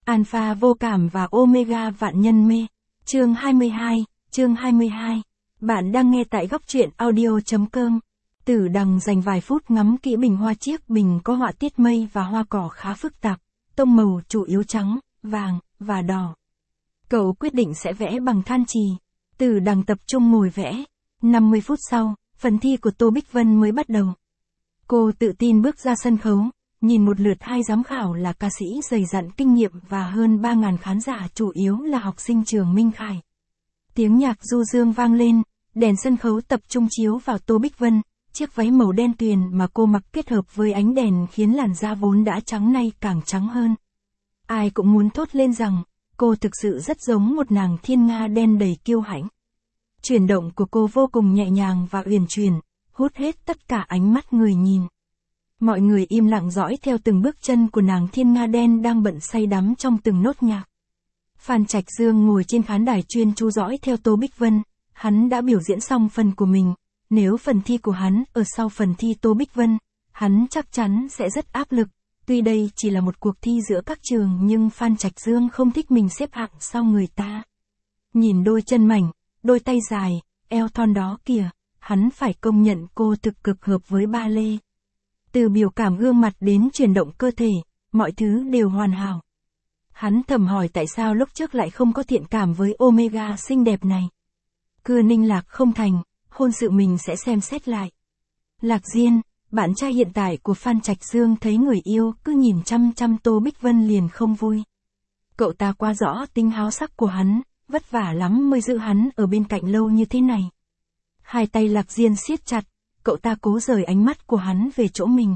Alpha vô cảm và Omega vạn nhân mê. Chương 22. Bạn đang nghe tại góc truyện audio.com. Tử Đằng dành vài phút ngắm kỹ bình hoa. Chiếc bình có họa tiết mây và hoa cỏ khá phức tạp, tông màu chủ yếu trắng, vàng và đỏ. Cậu quyết định sẽ vẽ bằng than chì. Tử Đằng tập trung ngồi vẽ. 50 phút sau, phần thi của Tô Bích Vân mới bắt đầu. Cô tự tin bước ra sân khấu, nhìn một lượt hai giám khảo là ca sĩ dày dặn kinh nghiệm và hơn 3.000 khán giả chủ yếu là học sinh trường Minh Khải. Tiếng nhạc du dương vang lên, đèn sân khấu tập trung chiếu vào Tô Bích Vân, chiếc váy màu đen tuyền mà cô mặc kết hợp với ánh đèn khiến làn da vốn đã trắng nay càng trắng hơn. Ai cũng muốn thốt lên rằng, cô thực sự rất giống một nàng thiên nga đen đầy kiêu hãnh. Chuyển động của cô vô cùng nhẹ nhàng và uyển chuyển, hút hết tất cả ánh mắt người nhìn. Mọi người im lặng dõi theo từng bước chân của nàng thiên nga đen đang bận say đắm trong từng nốt nhạc. Phan Trạch Dương ngồi trên khán đài chuyên chú dõi theo Tô Bích Vân, hắn đã biểu diễn xong phần của mình, nếu phần thi của hắn ở sau phần thi Tô Bích Vân, hắn chắc chắn sẽ rất áp lực. Tuy đây chỉ là một cuộc thi giữa các trường nhưng Phan Trạch Dương không thích mình xếp hạng sau người ta. Nhìn đôi chân mảnh, đôi tay dài, eo thon đó kìa, hắn phải công nhận cô thực cực hợp với ba lê. Từ biểu cảm gương mặt đến chuyển động cơ thể, mọi thứ đều hoàn hảo. Hắn thầm hỏi tại sao lúc trước lại không có thiện cảm với Omega xinh đẹp này. Cưa Ninh Lạc không thành, hôn sự mình sẽ xem xét lại. Lạc Diên, bạn trai hiện tại của Phan Trạch Dương thấy người yêu cứ nhìn chăm chăm Tô Bích Vân liền không vui. Cậu ta quá rõ tính háo sắc của hắn, vất vả lắm mới giữ hắn ở bên cạnh lâu như thế này. Hai tay Lạc Diên siết chặt, cậu ta cố rời ánh mắt của hắn về chỗ mình.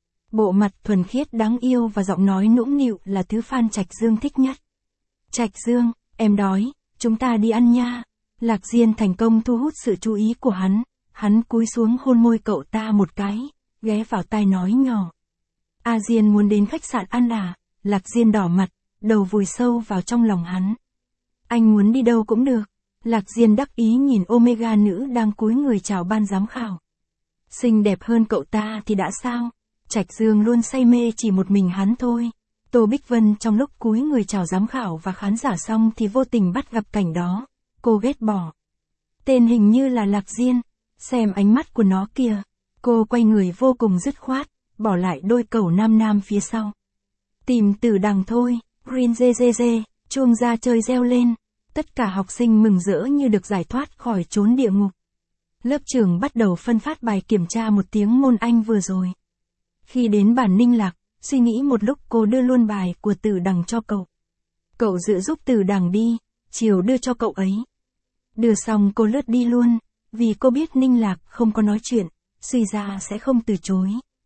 Bộ mặt thuần khiết đáng yêu và giọng nói nũng nịu là thứ Phan Trạch Dương thích nhất. Trạch Dương, em đói, chúng ta đi ăn nha. Lạc Diên thành công thu hút sự chú ý của hắn cúi xuống hôn môi cậu ta một cái, ghé vào tai nói nhỏ. A Diên muốn đến khách sạn ăn à? Lạc Diên đỏ mặt, đầu vùi sâu vào trong lòng hắn. Anh muốn đi đâu cũng được. Lạc Diên đắc ý nhìn Omega nữ đang cúi người chào ban giám khảo. Xinh đẹp hơn cậu ta thì đã sao? Trạch Dương luôn say mê chỉ một mình hắn thôi. Tô Bích Vân trong lúc cúi người chào giám khảo và khán giả xong thì vô tình bắt gặp cảnh đó. Cô ghét bỏ. Tên hình như là Lạc Diên. Xem ánh mắt của nó kìa. Cô quay người vô cùng dứt khoát, bỏ lại đôi cẩu nam phía sau. Tìm Tử Đằng thôi. Green dê, chuông ra chơi reo lên. Tất cả học sinh mừng rỡ như được giải thoát khỏi chốn địa ngục. Lớp trưởng bắt đầu phân phát bài kiểm tra một tiếng môn Anh vừa rồi. Khi đến bàn Ninh Lạc, suy nghĩ một lúc cô đưa luôn bài của Tử Đằng cho cậu. Cậu dự giúp Tử Đằng đi, chiều đưa cho cậu ấy. Đưa xong cô lướt đi luôn, vì cô biết Ninh Lạc không có nói chuyện, suy ra sẽ không từ chối.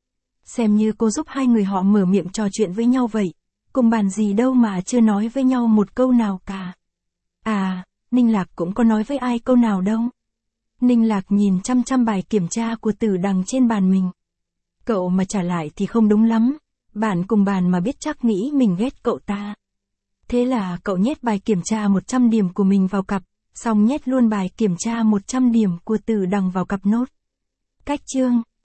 Xem như cô giúp hai người họ mở miệng trò chuyện với nhau vậy, cùng bàn gì đâu mà chưa nói với nhau một câu nào cả. À, Ninh Lạc cũng có nói với ai câu nào đâu. Ninh Lạc nhìn chăm bài kiểm tra của Tử Đằng trên bàn mình. Cậu mà trả lại thì không đúng lắm, bạn cùng bàn mà biết chắc nghĩ mình ghét cậu ta. Thế là cậu nhét bài kiểm tra 100 điểm của mình vào cặp, xong nhét luôn bài kiểm tra 100 điểm của Tử Đằng vào cặp nốt. Cách chương